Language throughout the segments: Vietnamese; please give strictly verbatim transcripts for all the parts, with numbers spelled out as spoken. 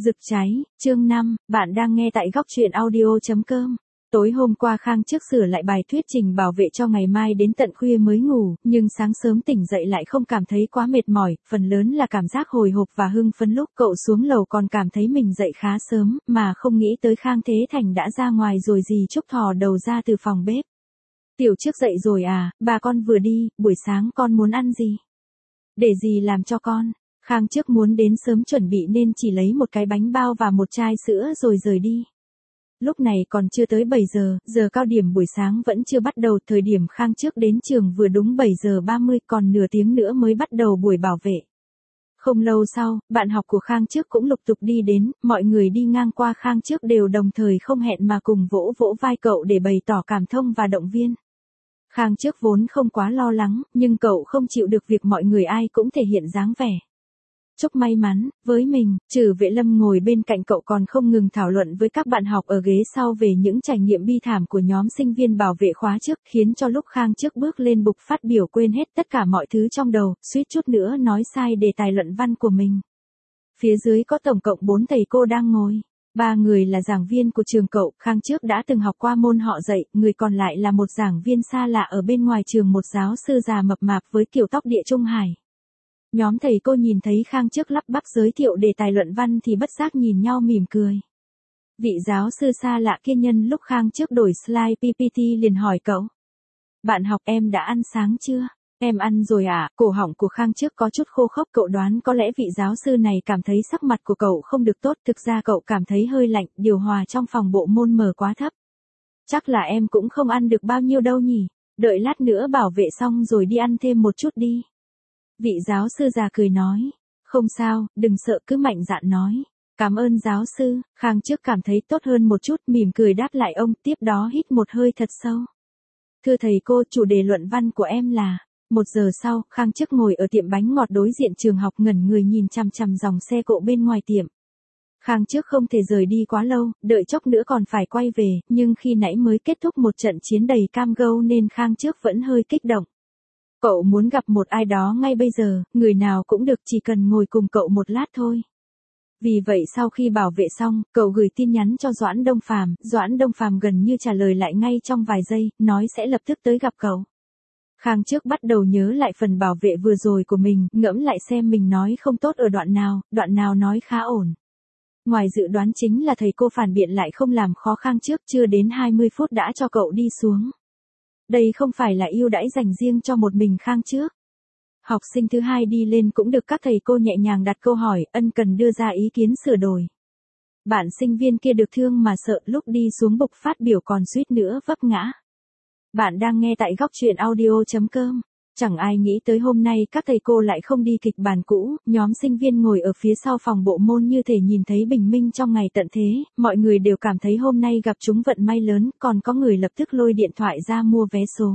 Rực cháy, chương năm, bạn đang nghe tại góc truyện audio chấm com. Tối hôm qua Khang trước sửa lại bài thuyết trình bảo vệ cho ngày mai đến tận khuya mới ngủ, nhưng sáng sớm tỉnh dậy lại không cảm thấy quá mệt mỏi, phần lớn là cảm giác hồi hộp và hưng phấn. Lúc cậu xuống lầu còn cảm thấy mình dậy khá sớm, mà không nghĩ tới Khang Thế Thành đã ra ngoài rồi. Dì Trúc thò đầu ra từ phòng bếp. Tiểu Trước dậy rồi à, bà con vừa đi, buổi sáng con muốn ăn gì? Để dì làm cho con. Khang trước muốn đến sớm chuẩn bị nên chỉ lấy một cái bánh bao và một chai sữa rồi rời đi. Lúc này còn chưa tới bảy giờ, giờ cao điểm buổi sáng vẫn chưa bắt đầu. Thời điểm Khang trước đến trường vừa đúng bảy giờ ba mươi, còn nửa tiếng nữa mới bắt đầu buổi bảo vệ. Không lâu sau, bạn học của Khang trước cũng lục tục đi đến, mọi người đi ngang qua Khang trước đều đồng thời không hẹn mà cùng vỗ vỗ vai cậu để bày tỏ cảm thông và động viên. Khang trước vốn không quá lo lắng, nhưng cậu không chịu được việc mọi người ai cũng thể hiện dáng vẻ chúc may mắn với mình. Trừ Vệ Lâm ngồi bên cạnh cậu còn không ngừng thảo luận với các bạn học ở ghế sau về những trải nghiệm bi thảm của nhóm sinh viên bảo vệ khóa trước, khiến cho lúc Khang trước bước lên bục phát biểu quên hết tất cả mọi thứ trong đầu, suýt chút nữa nói sai đề tài luận văn của mình. Phía dưới có tổng cộng bốn thầy cô đang ngồi. Ba người là giảng viên của trường cậu, Khang trước đã từng học qua môn họ dạy, người còn lại là một giảng viên xa lạ ở bên ngoài trường, một giáo sư già mập mạp với kiểu tóc địa trung hải. Nhóm thầy cô nhìn thấy Khang trước lắp bắp giới thiệu đề tài luận văn thì bất giác nhìn nhau mỉm cười. Vị giáo sư xa lạ kia nhân lúc Khang trước đổi slide pê pê tê liền hỏi cậu. Bạn học, em đã ăn sáng chưa? Em ăn rồi ạ. À? Cổ họng của Khang trước có chút khô khốc, cậu đoán có lẽ vị giáo sư này cảm thấy sắc mặt của cậu không được tốt, thực ra cậu cảm thấy hơi lạnh, điều hòa trong phòng bộ môn mở quá thấp. Chắc là em cũng không ăn được bao nhiêu đâu nhỉ, đợi lát nữa bảo vệ xong rồi đi ăn thêm một chút đi. Vị giáo sư già cười nói, không sao, đừng sợ, cứ mạnh dạn nói. Cảm ơn giáo sư. Khang trước cảm thấy tốt hơn một chút, mỉm cười đáp lại ông, tiếp đó hít một hơi thật sâu. Thưa thầy cô, chủ đề luận văn của em là... Một giờ sau, Khang trước ngồi ở tiệm bánh ngọt đối diện trường học ngẩn người nhìn chằm chằm dòng xe cộ bên ngoài tiệm. Khang trước không thể rời đi quá lâu, đợi chốc nữa còn phải quay về, nhưng khi nãy mới kết thúc một trận chiến đầy cam go nên Khang trước vẫn hơi kích động. Cậu muốn gặp một ai đó ngay bây giờ, người nào cũng được, chỉ cần ngồi cùng cậu một lát thôi. Vì vậy sau khi bảo vệ xong, cậu gửi tin nhắn cho Doãn Đông Phàm, Doãn Đông Phàm gần như trả lời lại ngay trong vài giây, nói sẽ lập tức tới gặp cậu. Khang trước bắt đầu nhớ lại phần bảo vệ vừa rồi của mình, ngẫm lại xem mình nói không tốt ở đoạn nào, đoạn nào nói khá ổn. Ngoài dự đoán chính là thầy cô phản biện lại không làm khó Khang trước, chưa đến hai mươi phút đã cho cậu đi xuống. Đây không phải là ưu đãi dành riêng cho một mình Khang trước. Học sinh thứ hai đi lên cũng được các thầy cô nhẹ nhàng đặt câu hỏi, ân cần đưa ra ý kiến sửa đổi. Bạn sinh viên kia được thương mà sợ, lúc đi xuống bục phát biểu còn suýt nữa vấp ngã. Bạn đang nghe tại góc truyện audio chấm com. Chẳng ai nghĩ tới hôm nay các thầy cô lại không đi kịch bản cũ, nhóm sinh viên ngồi ở phía sau phòng bộ môn như thể nhìn thấy bình minh trong ngày tận thế, mọi người đều cảm thấy hôm nay gặp chúng vận may lớn, còn có người lập tức lôi điện thoại ra mua vé số.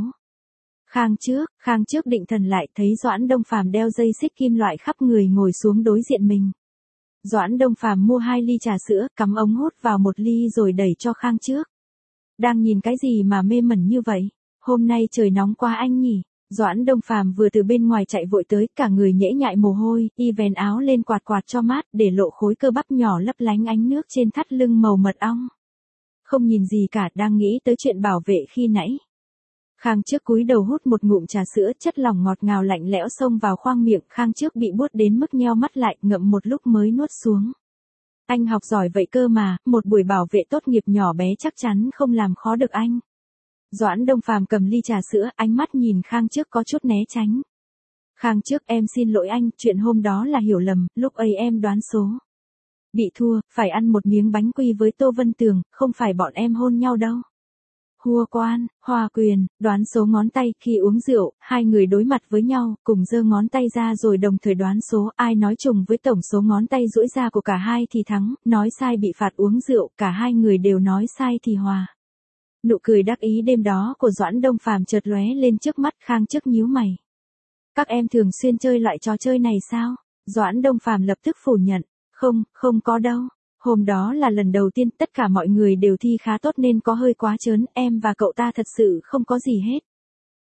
Khang trước, Khang trước định thần lại thấy Doãn Đông Phàm đeo dây xích kim loại khắp người ngồi xuống đối diện mình. Doãn Đông Phàm mua hai ly trà sữa, cắm ống hút vào một ly rồi đẩy cho Khang trước. Đang nhìn cái gì mà mê mẩn như vậy? Hôm nay trời nóng quá anh nhỉ? Doãn Đông Phàm vừa từ bên ngoài chạy vội tới, cả người nhễ nhại mồ hôi, y vén áo lên quạt quạt cho mát, để lộ khối cơ bắp nhỏ lấp lánh ánh nước trên thắt lưng màu mật ong. Không nhìn gì cả, đang nghĩ tới chuyện bảo vệ khi nãy. Khang trước cúi đầu hút một ngụm trà sữa, chất lỏng ngọt ngào lạnh lẽo xông vào khoang miệng, Khang trước bị buốt đến mức nheo mắt lại, ngậm một lúc mới nuốt xuống. Anh học giỏi vậy cơ mà, một buổi bảo vệ tốt nghiệp nhỏ bé chắc chắn không làm khó được anh. Doãn Đông Phàm cầm ly trà sữa, ánh mắt nhìn Khang trước có chút né tránh. Khang trước, em xin lỗi anh, chuyện hôm đó là hiểu lầm, lúc ấy em đoán số. Bị thua, phải ăn một miếng bánh quy với Tô Vân Tường, không phải bọn em hôn nhau đâu. Hua quan, hòa quyền, đoán số ngón tay, khi uống rượu, hai người đối mặt với nhau, cùng giơ ngón tay ra rồi đồng thời đoán số, ai nói trùng với tổng số ngón tay duỗi ra của cả hai thì thắng, nói sai bị phạt uống rượu, cả hai người đều nói sai thì hòa. Nụ cười đắc ý đêm đó của Doãn Đông Phàm chợt lóe lên trước mắt. Khang trước nhíu mày. Các em thường xuyên chơi loại trò chơi này sao? Doãn Đông Phàm lập tức phủ nhận. Không, không có đâu. Hôm đó là lần đầu tiên, tất cả mọi người đều thi khá tốt nên có hơi quá trớn, em và cậu ta thật sự không có gì hết.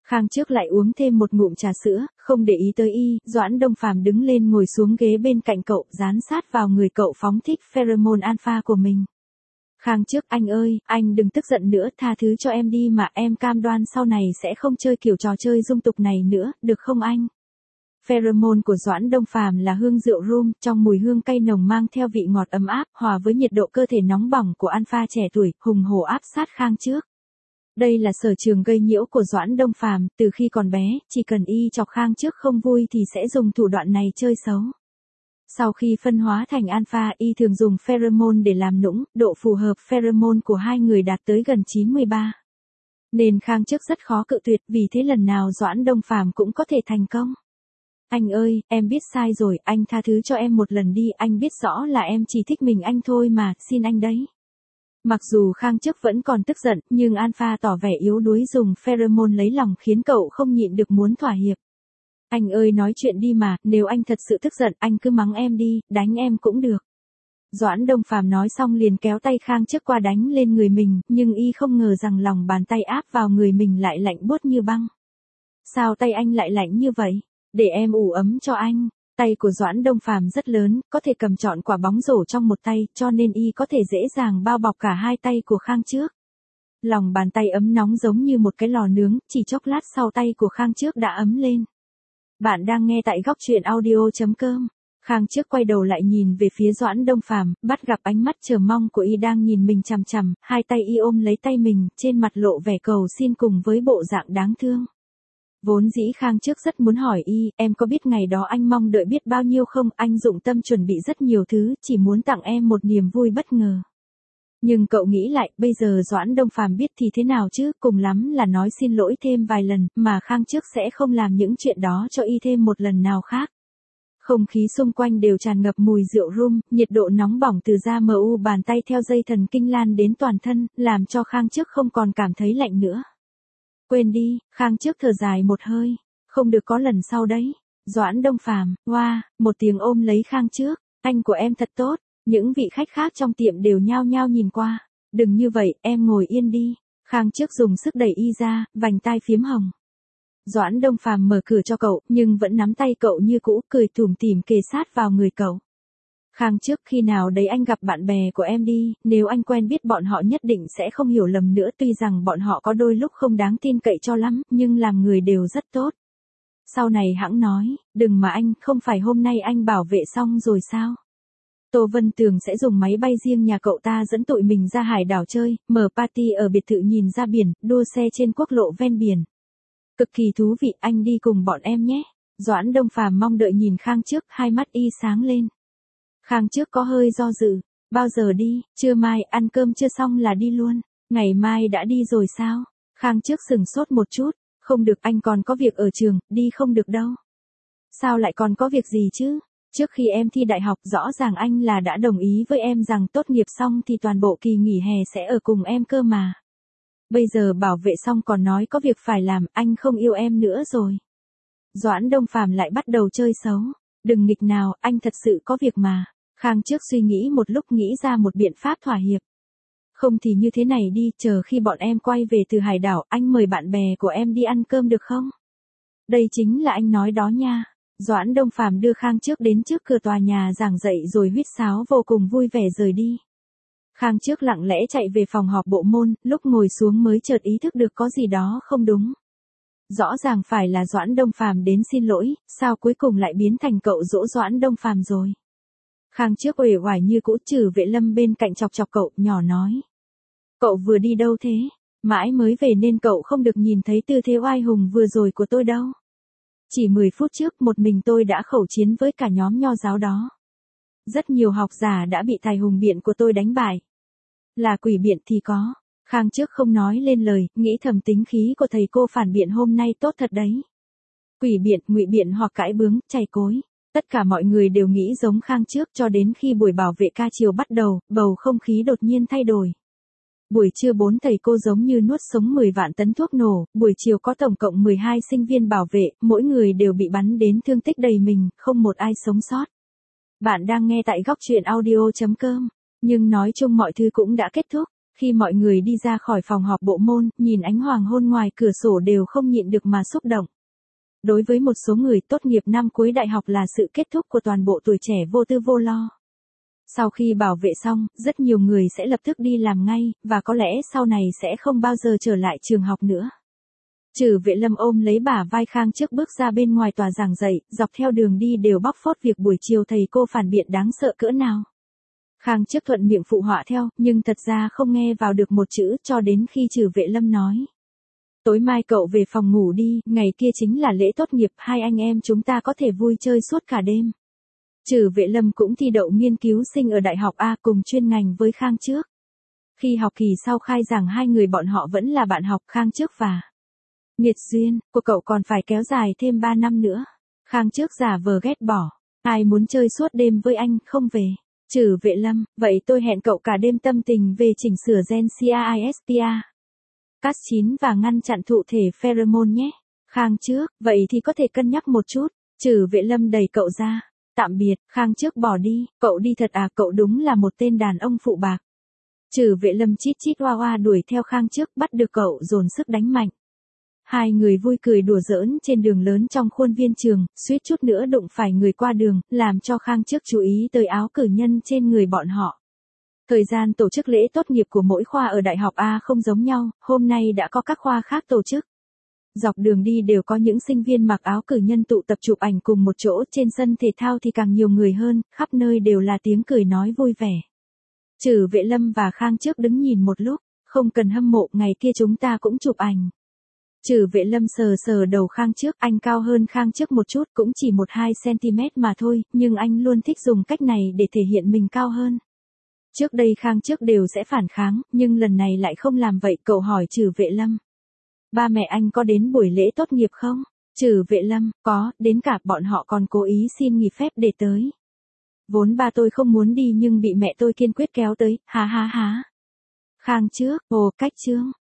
Khang trước lại uống thêm một ngụm trà sữa, không để ý tới y, Doãn Đông Phàm đứng lên ngồi xuống ghế bên cạnh cậu, dán sát vào người cậu phóng thích pheromone alpha của mình. Khang trước, anh ơi, anh đừng tức giận nữa, tha thứ cho em đi mà, em cam đoan sau này sẽ không chơi kiểu trò chơi dung tục này nữa, được không anh? Pheromone của Doãn Đông Phàm là hương rượu rum, trong mùi hương cay nồng mang theo vị ngọt ấm áp, hòa với nhiệt độ cơ thể nóng bỏng của alpha trẻ tuổi, hùng hổ áp sát Khang trước. Đây là sở trường gây nhiễu của Doãn Đông Phàm, từ khi còn bé, chỉ cần y chọc Khang trước không vui thì sẽ dùng thủ đoạn này chơi xấu. Sau khi phân hóa thành alpha, y thường dùng pheromone để làm nũng, độ phù hợp pheromone của hai người đạt tới gần chín mươi ba. Nên Khang trước rất khó cự tuyệt, vì thế lần nào Doãn Đông Phàm cũng có thể thành công. Anh ơi, em biết sai rồi, anh tha thứ cho em một lần đi, anh biết rõ là em chỉ thích mình anh thôi mà, xin anh đấy. Mặc dù Khang trước vẫn còn tức giận, nhưng alpha tỏ vẻ yếu đuối dùng pheromone lấy lòng khiến cậu không nhịn được muốn thỏa hiệp. Anh ơi nói chuyện đi mà, nếu anh thật sự tức giận, anh cứ mắng em đi, đánh em cũng được. Doãn Đông Phàm nói xong liền kéo tay Khang trước qua đánh lên người mình, nhưng y không ngờ rằng lòng bàn tay áp vào người mình lại lạnh buốt như băng. Sao tay anh lại lạnh như vậy? Để em ủ ấm cho anh. Tay của Doãn Đông Phàm rất lớn, có thể cầm trọn quả bóng rổ trong một tay, cho nên y có thể dễ dàng bao bọc cả hai tay của Khang trước. Lòng bàn tay ấm nóng giống như một cái lò nướng, chỉ chốc lát sau tay của Khang trước đã ấm lên. Bạn đang nghe tại góc truyện audio chấm com. Khang trước quay đầu lại nhìn về phía Doãn Đông Phàm, bắt gặp ánh mắt chờ mong của y đang nhìn mình chằm chằm, hai tay y ôm lấy tay mình, trên mặt lộ vẻ cầu xin cùng với bộ dạng đáng thương. Vốn dĩ Khang trước rất muốn hỏi y, em có biết ngày đó anh mong đợi biết bao nhiêu không, anh dụng tâm chuẩn bị rất nhiều thứ, chỉ muốn tặng em một niềm vui bất ngờ. Nhưng cậu nghĩ lại, bây giờ Doãn Đông Phàm biết thì thế nào chứ, cùng lắm là nói xin lỗi thêm vài lần, mà Khang trước sẽ không làm những chuyện đó cho y thêm một lần nào khác. Không khí xung quanh đều tràn ngập mùi rượu rum, nhiệt độ nóng bỏng từ da mờ u bàn tay theo dây thần kinh lan đến toàn thân, làm cho Khang trước không còn cảm thấy lạnh nữa. Quên đi, Khang trước thở dài một hơi, không được có lần sau đấy. Doãn Đông Phàm, oa, wow, một tiếng ôm lấy Khang trước, anh của em thật tốt. Những vị khách khác trong tiệm đều nhao nhao nhìn qua. Đừng như vậy, em ngồi yên đi. Khang trước dùng sức đẩy y ra, vành tai phiếm hồng. Doãn Đông Phàm mở cửa cho cậu, nhưng vẫn nắm tay cậu như cũ, cười tủm tỉm kề sát vào người cậu. Khang trước, khi nào đấy anh gặp bạn bè của em đi, nếu anh quen biết bọn họ nhất định sẽ không hiểu lầm nữa, tuy rằng bọn họ có đôi lúc không đáng tin cậy cho lắm, nhưng làm người đều rất tốt. Sau này hẵng nói, đừng mà anh, không phải hôm nay anh bảo vệ xong rồi sao? Tô Vân Tường sẽ dùng máy bay riêng nhà cậu ta dẫn tụi mình ra hải đảo chơi, mở party ở biệt thự nhìn ra biển, đua xe trên quốc lộ ven biển. Cực kỳ thú vị, anh đi cùng bọn em nhé. Doãn Đông Phàm mong đợi nhìn Khang trước, hai mắt y sáng lên. Khang trước có hơi do dự, bao giờ đi, trưa mai, ăn cơm chưa xong là đi luôn, ngày mai đã đi rồi sao? Khang trước sừng sốt một chút, không được, anh còn có việc ở trường, đi không được đâu. Sao lại còn có việc gì chứ? Trước khi em thi đại học rõ ràng anh là đã đồng ý với em rằng tốt nghiệp xong thì toàn bộ kỳ nghỉ hè sẽ ở cùng em cơ mà. Bây giờ bảo vệ xong còn nói có việc phải làm, anh không yêu em nữa rồi. Doãn Đông Phàm lại bắt đầu chơi xấu. Đừng nghịch nào, anh thật sự có việc mà. Khang trước suy nghĩ một lúc nghĩ ra một biện pháp thỏa hiệp. Không thì như thế này đi, chờ khi bọn em quay về từ hải đảo, anh mời bạn bè của em đi ăn cơm được không? Đây chính là anh nói đó nha. Doãn Đông Phàm đưa Khang trước đến trước cửa tòa nhà giảng dạy rồi huýt sáo vô cùng vui vẻ rời đi. Khang trước lặng lẽ chạy về phòng họp bộ môn, lúc ngồi xuống mới chợt ý thức được có gì đó không đúng. Rõ ràng phải là Doãn Đông Phàm đến xin lỗi, sao cuối cùng lại biến thành cậu dỗ Doãn Đông Phàm rồi. Khang trước uể oải như cũ, Trừ Vệ Lâm bên cạnh chọc chọc cậu, nhỏ nói. Cậu vừa đi đâu thế? Mãi mới về nên cậu không được nhìn thấy tư thế oai hùng vừa rồi của tôi đâu. Chỉ mười phút trước một mình tôi đã khẩu chiến với cả nhóm nho giáo đó. Rất nhiều học giả đã bị tài hùng biện của tôi đánh bại. Là quỷ biện thì có. Khang trước không nói lên lời, nghĩ thầm tính khí của thầy cô phản biện hôm nay tốt thật đấy. Quỷ biện, ngụy biện hoặc cãi bướng, chày cối. Tất cả mọi người đều nghĩ giống Khang trước cho đến khi buổi bảo vệ ca chiều bắt đầu, bầu không khí đột nhiên thay đổi. Buổi trưa bốn thầy cô giống như nuốt sống mười vạn tấn thuốc nổ, buổi chiều có tổng cộng mười hai sinh viên bảo vệ, mỗi người đều bị bắn đến thương tích đầy mình, không một ai sống sót. Bạn đang nghe tại góc truyện audio chấm com, nhưng nói chung mọi thứ cũng đã kết thúc. Khi mọi người đi ra khỏi phòng họp bộ môn, nhìn ánh hoàng hôn ngoài cửa sổ đều không nhịn được mà xúc động. Đối với một số người, tốt nghiệp năm cuối đại học là sự kết thúc của toàn bộ tuổi trẻ vô tư vô lo. Sau khi bảo vệ xong, rất nhiều người sẽ lập tức đi làm ngay, và có lẽ sau này sẽ không bao giờ trở lại trường học nữa. Trừ Vệ Lâm ôm lấy bả vai Khang Trước bước ra bên ngoài tòa giảng dạy, dọc theo đường đi đều bóc phốt việc buổi chiều thầy cô phản biện đáng sợ cỡ nào. Khang Trước thuận miệng phụ họa theo, nhưng thật ra không nghe vào được một chữ cho đến khi Trừ Vệ Lâm nói. Tối mai cậu về phòng ngủ đi, ngày kia chính là lễ tốt nghiệp, hai anh em chúng ta có thể vui chơi suốt cả đêm. Trừ Vệ Lâm cũng thi đậu nghiên cứu sinh ở Đại học A cùng chuyên ngành với Khang Trước. Khi học kỳ sau khai giảng hai người bọn họ vẫn là bạn học, Khang Trước và nghiệt duyên của cậu còn phải kéo dài thêm ba năm nữa. Khang Trước giả vờ ghét bỏ. Ai muốn chơi suốt đêm với anh, không về. Trừ Vệ Lâm, vậy tôi hẹn cậu cả đêm tâm tình về chỉnh sửa gen CRISPR. Cas chín và ngăn chặn thụ thể pheromone nhé. Khang Trước, vậy thì có thể cân nhắc một chút. Trừ Vệ Lâm đẩy cậu ra. Tạm biệt, Khang Trước bỏ đi. Cậu đi thật à, cậu đúng là một tên đàn ông phụ bạc. Trừ Vệ Lâm chít chít hoa hoa đuổi theo Khang Trước, bắt được cậu dồn sức đánh mạnh. Hai người vui cười đùa giỡn trên đường lớn trong khuôn viên trường, suýt chút nữa đụng phải người qua đường, làm cho Khang Trước chú ý tới áo cử nhân trên người bọn họ. Thời gian tổ chức lễ tốt nghiệp của mỗi khoa ở Đại học A không giống nhau, hôm nay đã có các khoa khác tổ chức. Dọc đường đi đều có những sinh viên mặc áo cử nhân tụ tập chụp ảnh cùng một chỗ, trên sân thể thao thì càng nhiều người hơn, khắp nơi đều là tiếng cười nói vui vẻ. Trừ Vệ Lâm và Khang Trước đứng nhìn một lúc, không cần hâm mộ, ngày kia chúng ta cũng chụp ảnh. Trừ Vệ Lâm sờ sờ đầu Khang Trước, anh cao hơn Khang Trước một chút, cũng chỉ một hai xăng-ti-mét mà thôi, nhưng anh luôn thích dùng cách này để thể hiện mình cao hơn. Trước đây Khang Trước đều sẽ phản kháng, nhưng lần này lại không làm vậy, cậu hỏi Trừ Vệ Lâm. Ba mẹ anh có đến buổi lễ tốt nghiệp không? Trừ Vệ Lâm, có, đến cả bọn họ còn cố ý xin nghỉ phép để tới. Vốn ba tôi không muốn đi nhưng bị mẹ tôi kiên quyết kéo tới, ha ha ha. Khang Trước, ồ, cách chương.